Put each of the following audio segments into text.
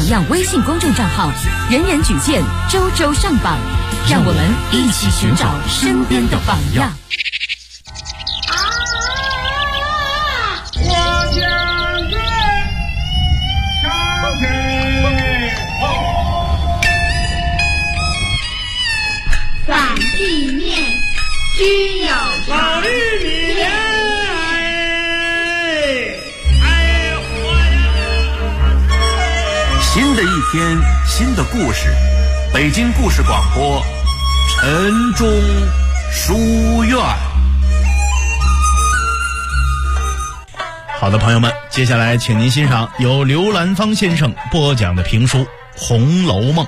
榜样微信公众账号，人人举荐，周周上榜，让我们一起寻找身边的榜样。 我将军上阵， 反地面均有法律里面。 新的一天，新的故事，北京故事广播，晨钟书院。 好的，朋友们，接下来请您欣赏由刘兰芳先生播讲的评书《红楼梦》。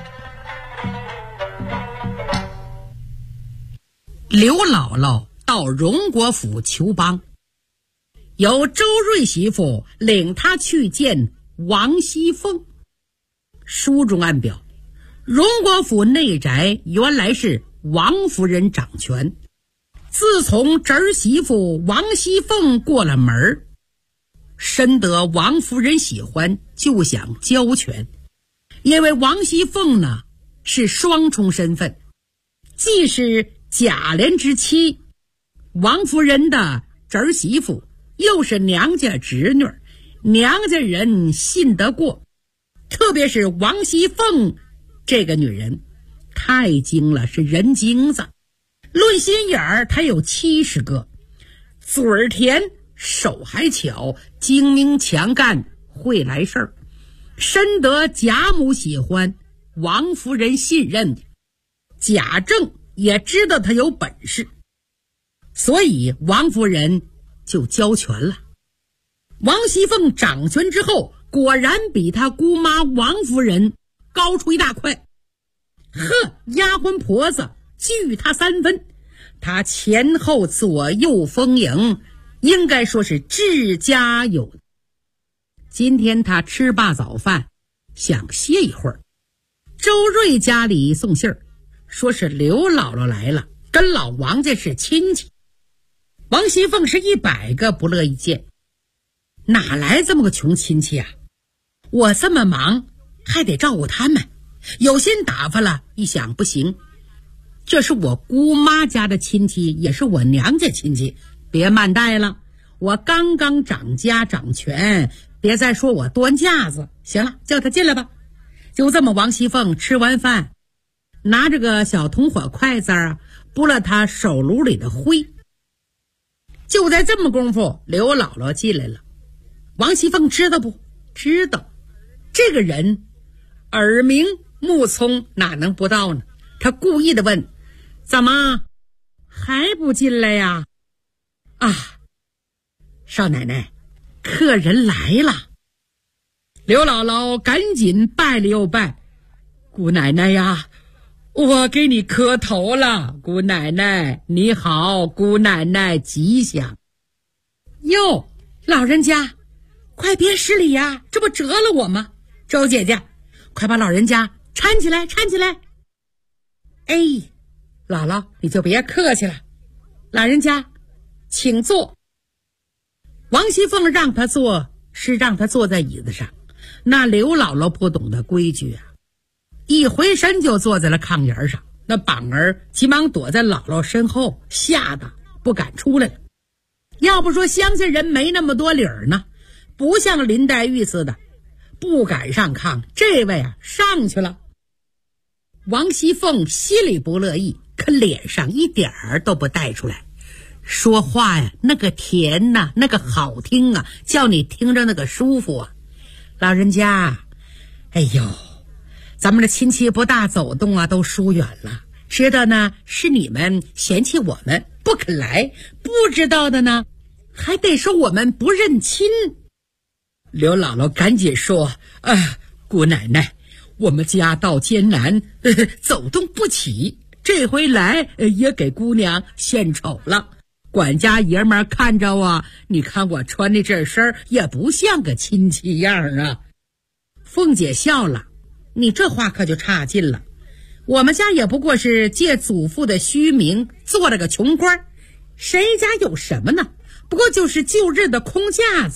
刘姥姥到荣国府求帮，由周瑞媳妇领她去见王熙凤。书中暗表，荣国府内宅原来是王夫人掌权，自从侄儿媳妇王熙凤过了门，深得王夫人喜欢，就想交权。因为王熙凤呢是双重身份，既是贾琏之妻，王夫人的侄儿媳妇，又是娘家侄女，娘家人信得过。特别是王熙凤这个女人太精了，是人精子，论心眼儿她有70个，嘴儿甜，手还巧，精明强干，会来事儿，深得贾母喜欢，王夫人信任，贾政也知道她有本事，所以王夫人就交权了。王熙凤掌权之后，果然比她姑妈王夫人高出一大块，丫鬟婆子惧她3分，她前后左右丰盈，应该说是治家有。今天她吃罢早饭，想歇一会儿，周瑞家里送信儿，说是刘姥姥来了，跟老王家是亲戚。王熙凤是100个不乐意见，哪来这么个穷亲戚啊？我这么忙还得照顾他们，有心打发了，一想不行，这是我姑妈家的亲戚，也是我娘家亲戚，别慢待了，我刚刚掌家掌权，别再说我端架子。行了，叫他进来吧。就这么，王熙凤吃完饭，拿着个小铜火筷子拨了他手炉里的灰。就在这么功夫，刘姥姥进来了。王熙凤知道不？知道。这个人耳明目聪，哪能不到呢？他故意的问：怎么还不进来呀？啊，少奶奶，客人来了。刘姥姥赶紧拜了又拜：姑奶奶呀，我给你磕头了，姑奶奶你好，姑奶奶吉祥。哟，老人家快别失礼呀，这不折了我吗？周姐姐，快把老人家搀起来，搀起来。哎，姥姥你就别客气了，老人家请坐。王熙凤让他坐，是让他坐在椅子上，那刘姥姥不懂得规矩啊，一回身就坐在了炕沿上，那膀儿急忙躲在姥姥身后，吓得不敢出来了。要不说乡下人没那么多理儿呢，不像林黛玉似的不敢上炕，这位上去了。王熙凤心里不乐意，可脸上一点儿都不带出来，说话那个甜呐，那个好听啊，叫你听着那个舒服啊。老人家，哎呦，咱们的亲戚不大走动啊，都疏远了，知道呢是你们嫌弃我们不肯来，不知道的呢还得说我们不认亲。刘姥姥赶紧说：姑奶奶，我们家道艰难，走动不起，这回来也给姑娘献丑了。管家爷们看着啊，你看我穿的这身也不像个亲戚样啊。凤姐笑了：你这话可就差劲了，我们家也不过是借祖父的虚名做了个穷官，谁家有什么呢？不过就是旧日的空架子，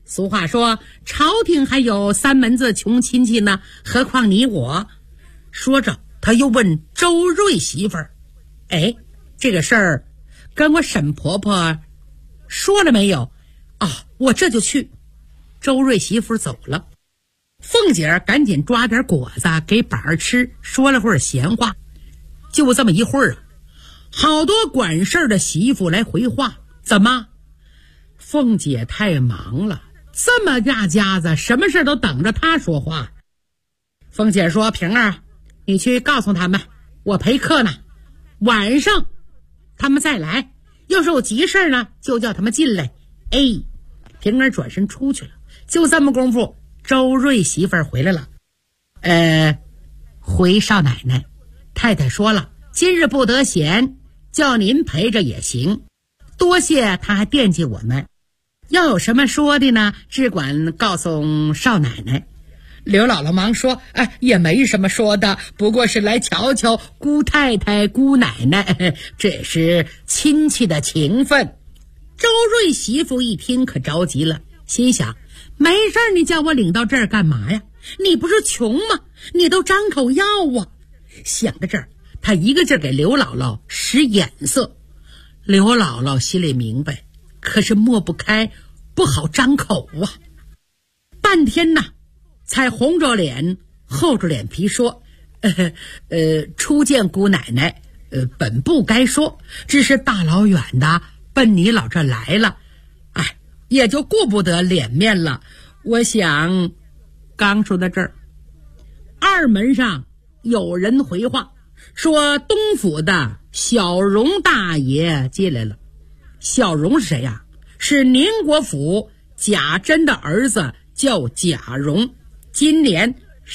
俗话说，朝廷还有三门子穷亲戚呢，何况你我。说着，他又问周瑞媳妇儿：“哎，这个事儿跟我沈婆婆说了没有？”“啊，我这就去。”周瑞媳妇走了，凤姐儿赶紧抓点果子给板儿吃，说了会儿闲话。就这么一会儿啊，好多管事儿的媳妇来回话：“怎么？凤姐太忙了，这么大家子，什么事都等着她说话。”凤姐说：“平儿，你去告诉他们，我陪客呢，晚上他们再来，要是有急事呢，就叫他们进来。”哎，平儿转身出去了。就这么功夫，周瑞媳妇儿回来了。回少奶奶，太太说了，今日不得闲，叫您陪着也行。多谢她还惦记我们，要有什么说的呢，只管告诉少奶奶。刘姥姥忙说：“也没什么说的，不过是来瞧瞧姑太太、姑奶奶，这也是亲戚的情分。”周瑞媳妇一听可着急了，心想：没事儿，你叫我领到这儿干嘛呀？你不是穷吗？你都张口要啊！想到这儿，他一个劲儿给刘姥姥使眼色。刘姥姥心里明白，可是抹不开，不好张口啊。半天呐，才红着脸厚着脸皮说：“初见姑奶奶，本不该说，只是大老远的奔你老这来了，也就顾不得脸面了。我想。”刚说到这儿，二门上有人回话说东府的小荣大爷进来了。小荣是谁呀？是宁国府贾珍的儿子，叫贾蓉，今年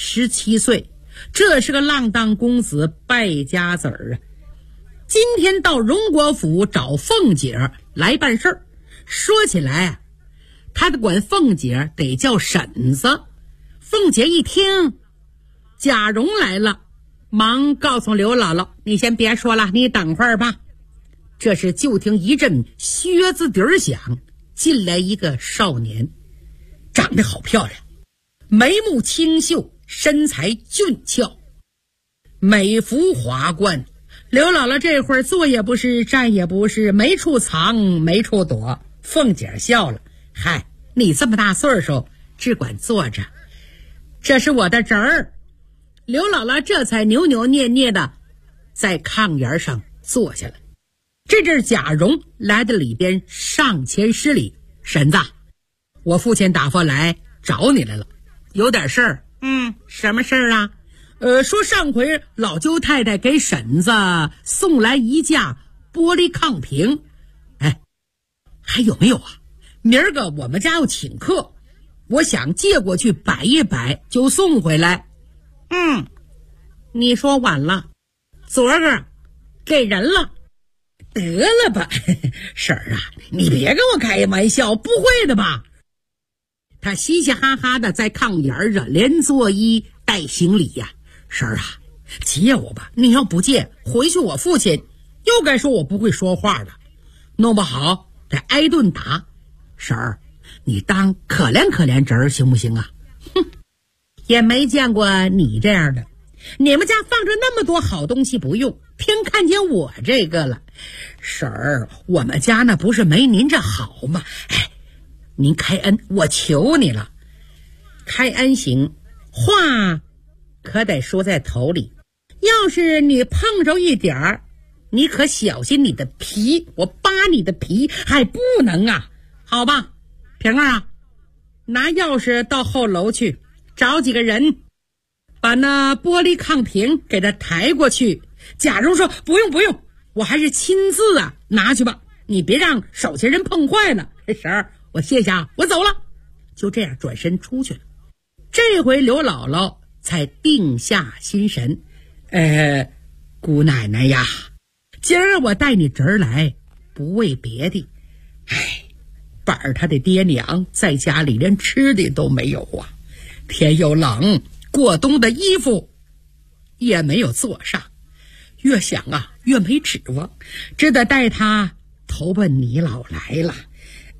17岁，这是个浪荡公子，败家子儿啊。今天到荣国府找凤姐来办事儿。说起来他得管凤姐得叫婶子。凤姐一听贾蓉来了，忙告诉刘姥姥：“你先别说了，你等会儿吧。”这时就听一阵靴子底儿响，进来一个少年，长得好漂亮，眉目清秀，身材俊俏，美服华冠。刘姥姥这会儿坐也不是，站也不是，没处藏没处躲。凤姐笑了：“嗨，你这么大岁数，只管坐着，这是我的侄儿。”刘姥姥这才扭扭捏捏的在炕沿上坐下来。这阵贾蓉来到里边，上前施礼：“婶子，我父亲打发来找你来了，有点事儿。”“什么事儿啊？”“说上回老舅太太给婶子送来一架玻璃炕屏，还有没有啊？明儿个我们家要请客，我想借过去摆一摆，就送回来。”“你说晚了，昨儿个给人了。”“得了吧，婶儿啊，你别跟我开玩笑，不会的吧？”他嘻嘻哈哈的在炕沿着连作揖带行礼呀。“婶儿啊，借我吧，你要不借，回去我父亲又该说我不会说话了，弄不好得挨顿打。婶儿，你当可怜可怜侄儿行不行啊？”“也没见过你这样的，你们家放着那么多好东西不用，偏看见我这个了。婶儿，我们家那不是没您这好吗？您开恩，我求你了。”“开恩行，话可得说在头里，要是你碰着一点儿，你可小心你的皮，我扒你的皮还不能啊。好吧，平儿啊，拿钥匙到后楼去，找几个人把那玻璃炕屏给他抬过去。”贾蓉说：“不用不用，我还是亲自拿去吧，你别让手下人碰坏了。婶儿，我谢谢啊，我走了。”就这样转身出去了。这回刘姥姥才定下心神：“姑奶奶呀，今儿我带你侄儿来，不为别的，板儿他的爹娘在家里连吃的都没有啊，天又冷，过冬的衣服也没有做上，越想越没指望，只得带他投奔你老来了。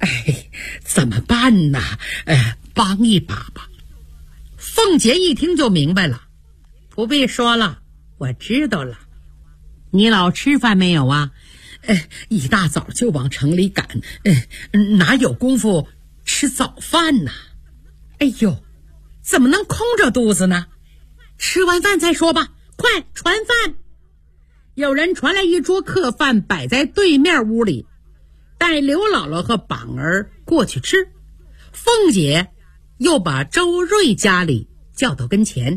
哎，怎么办呢？帮一把吧。凤姐一听就明白了，不必说了，我知道了。你老吃饭没有啊？一大早就往城里赶，哪有功夫吃早饭呢？哎呦，怎么能空着肚子呢？吃完饭再说吧，快传饭。有人传来一桌客饭摆在对面屋里，带刘姥姥和榜儿过去吃。凤姐又把周瑞家里叫到跟前。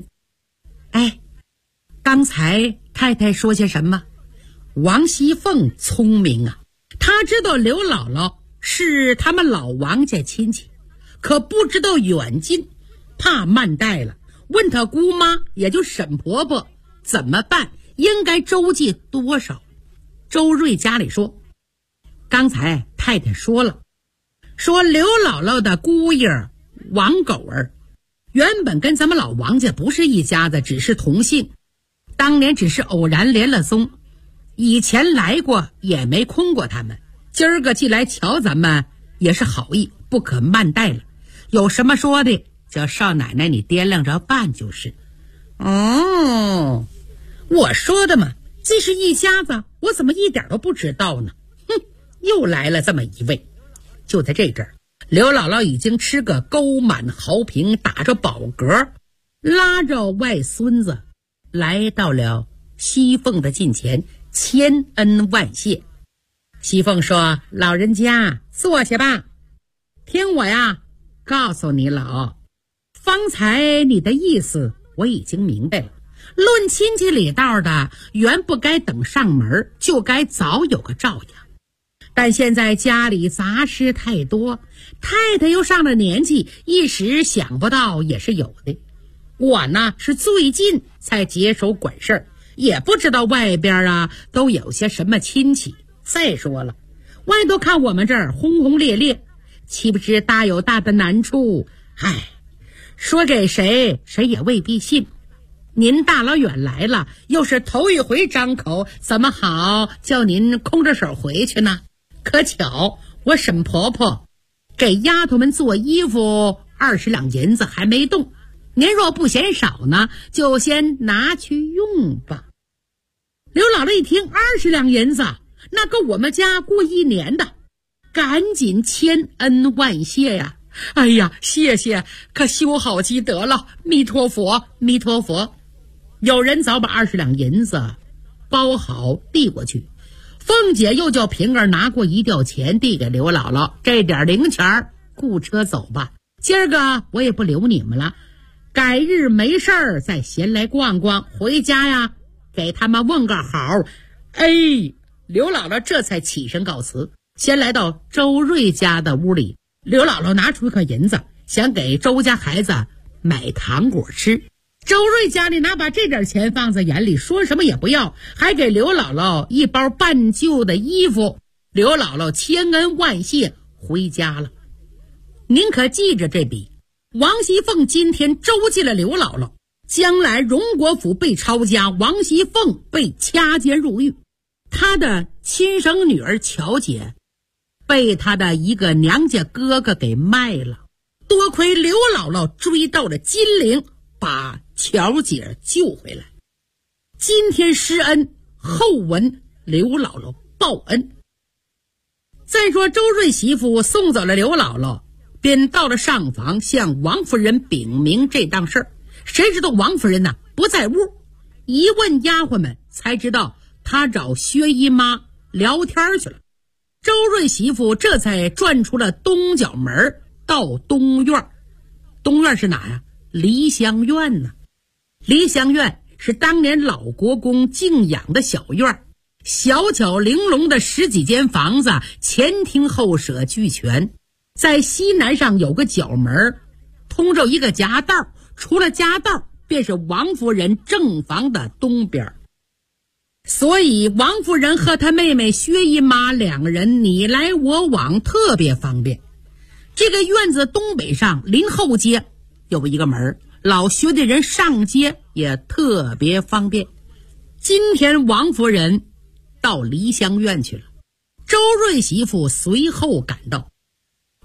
刚才太太说些什么？王熙凤聪明啊，她知道刘姥姥是他们老王家亲戚，可不知道远近，怕慢待了，问她姑妈也就沈婆婆怎么办，应该周济多少。周瑞家里说，刚才太太说了，说刘姥姥的姑爷王狗儿原本跟咱们老王家不是一家子，只是同姓，当年只是偶然连了宗，以前来过也没空过他们，今儿个既来瞧咱们也是好意，不可慢待了，有什么说的叫少奶奶你掂量着办就是。哦，我说的嘛，这是一家子，我怎么一点都不知道呢？又来了这么一位。就在这阵儿，刘姥姥已经吃个沟满壕平，打着饱嗝，拉着外孙子来到了熙凤的近前，千恩万谢。熙凤说，老人家坐下吧，听我呀告诉你老，方才你的意思我已经明白了，论亲戚里道的，原不该等上门，就该早有个照应。但现在家里杂事太多，太太又上了年纪，一时想不到也是有的。我呢是最近才接手管事儿，也不知道外边都有些什么亲戚。再说了，外头看我们这儿轰轰烈烈，岂不知大有大的难处。说给谁谁也未必信。您大老远来了，又是头一回张口，怎么好叫您空着手回去呢？可巧我沈婆婆给丫头们做衣服20两银子还没动，您若不嫌少呢，就先拿去用吧。刘姥姥一听20两银子，那够我们家过1年的，赶紧千恩万谢呀！哎呀，谢谢，可修好积德了，弥陀佛，弥陀佛。有人早把20两银子包好递过去，凤姐又叫平儿拿过1吊钱递给刘姥姥，这点零钱雇车走吧，今儿个我也不留你们了，改日没事儿再闲来逛逛，回家呀给他们问个好。刘姥姥这才起身告辞，先来到周瑞家的屋里。刘姥姥拿出1颗银子，想给周家孩子买糖果吃。周瑞家里哪把这点钱放在眼里，说什么也不要，还给刘姥姥1包半旧的衣服。刘姥姥千恩万谢，回家了。您可记着这笔，王熙凤今天周济了刘姥姥，将来荣国府被抄家，王熙凤被掐监入狱，她的亲生女儿巧姐被她的一个娘家哥哥给卖了，多亏刘姥姥追到了金陵，把巧姐救回来。今天施恩，后闻刘姥姥报恩。再说周瑞媳妇送走了刘姥姥，便到了上房向王夫人禀明这档事儿。谁知道王夫人呢不在屋，一问丫鬟们才知道她找薛姨妈聊天去了。周瑞媳妇这才转出了东角门，到东院。东院是哪呀？梨香院呢。梨香院是当年老国公静养的小院，小巧玲珑的10几间房子，前厅后舍俱全。在西南上有个角门，通着一个夹道，除了夹道便是王夫人正房的东边。所以王夫人和她妹妹薛姨妈2个人你来我往，特别方便。这个院子东北上临后街有一个门，老薛的人上街也特别方便。今天王夫人到梨香院去了，周瑞媳妇随后赶到。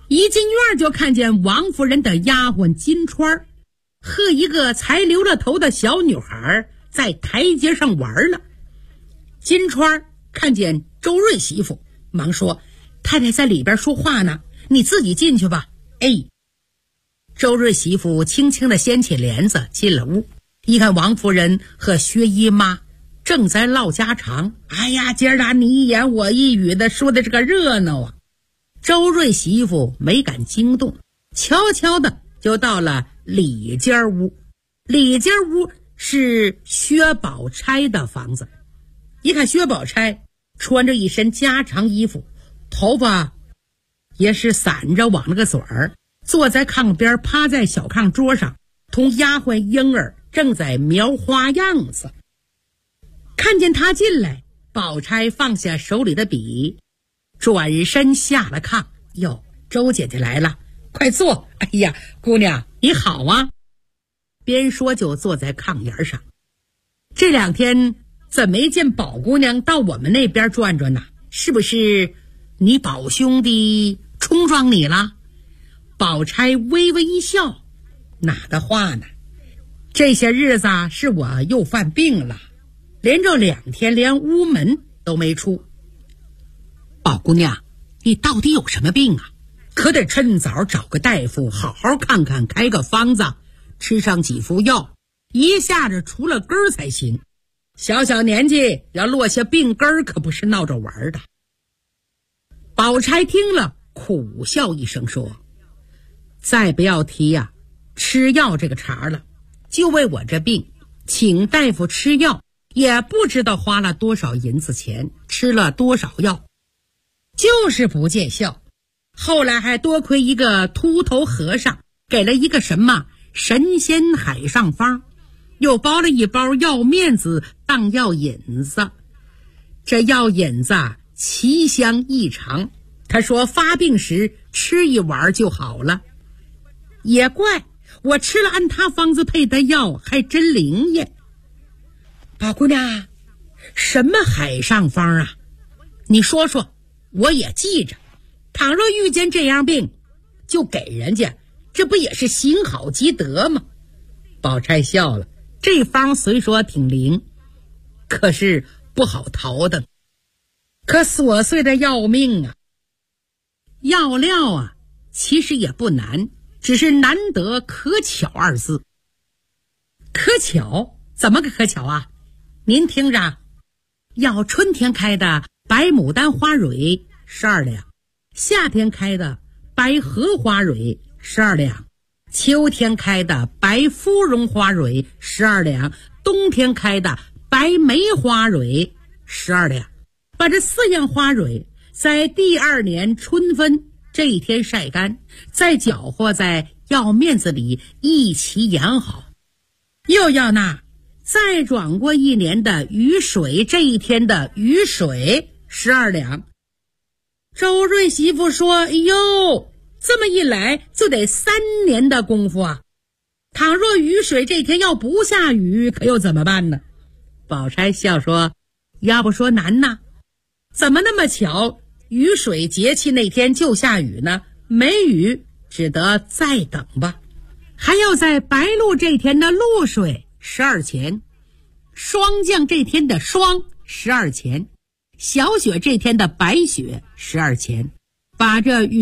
一进院就看见王夫人的丫鬟金钏和一个才留了头的小女孩在台阶上玩了。金钏看见周瑞媳妇，忙说：“太太在里边说话呢，你自己进去吧。”哎，周瑞媳妇轻轻地掀起帘子进了屋，一看王夫人和薛姨妈正在唠家常，哎呀，今儿俩你一言我一语的说的这个热闹啊。周瑞媳妇没敢惊动，悄悄的就到了里间屋。里间屋是薛宝钗的房子。一看薛宝钗穿着一身家常衣服，头发也是散着往那个嘴儿，坐在炕边，趴在小炕桌上，同丫鬟莺儿正在描花样子。看见他进来，宝钗放下手里的笔，转身下了炕。哟，周姐姐来了，快坐。哎呀，姑娘你好啊。边说就坐在炕沿上。这2天怎没见宝姑娘到我们那边转转呢？是不是你宝兄弟冲撞你了？宝钗微微一笑，哪的话呢？这些日子是我又犯病了，连着2天连屋门都没出。宝姑娘，你到底有什么病啊？可得趁早找个大夫好好看看，开个方子，吃上几副药，一下子除了根儿才行。小小年纪要落下病根儿，可不是闹着玩的。宝钗听了苦笑一声说：“再不要提呀，吃药这个茬了。就为我这病，请大夫吃药，也不知道花了多少银子钱，吃了多少药，就是不见效。后来还多亏一个秃头和尚给了一个什么神仙海上方，又包了一包药面子当药引子。这药引子奇香异常，他说发病时吃一碗就好了。也怪我吃了按他方子配的药，还真灵验。宝姑娘，什么海上方啊？你说说，我也记着。倘若遇见这样病，就给人家，这不也是行好积德吗？宝钗笑了，这方虽说挺灵，可是不好逃的，可琐碎的要命啊。药料啊，其实也不难，只是难得可巧2字。可巧？怎么个可巧啊？您听着，要春天开的白牡丹花蕊12两，夏天开的白荷花蕊12两，秋天开的白芙蓉花蕊12两，冬天开的白梅花蕊12两。把这4样花蕊在第2年春分这一天晒干，再搅和在药面子里一起研好。又要那再转过1年的雨水这一天的雨水12两。周瑞媳妇说：“哎呦，这么一来就得3年的功夫啊！倘若雨水这天要不下雨，可又怎么办呢？”宝钗笑说：“要不说难呐，怎么那么巧，雨水节气那天就下雨呢？没雨，只得再等吧。还要在白露这天的露水12钱，霜降这天的霜12钱，小雪这天的白雪12钱，把这雨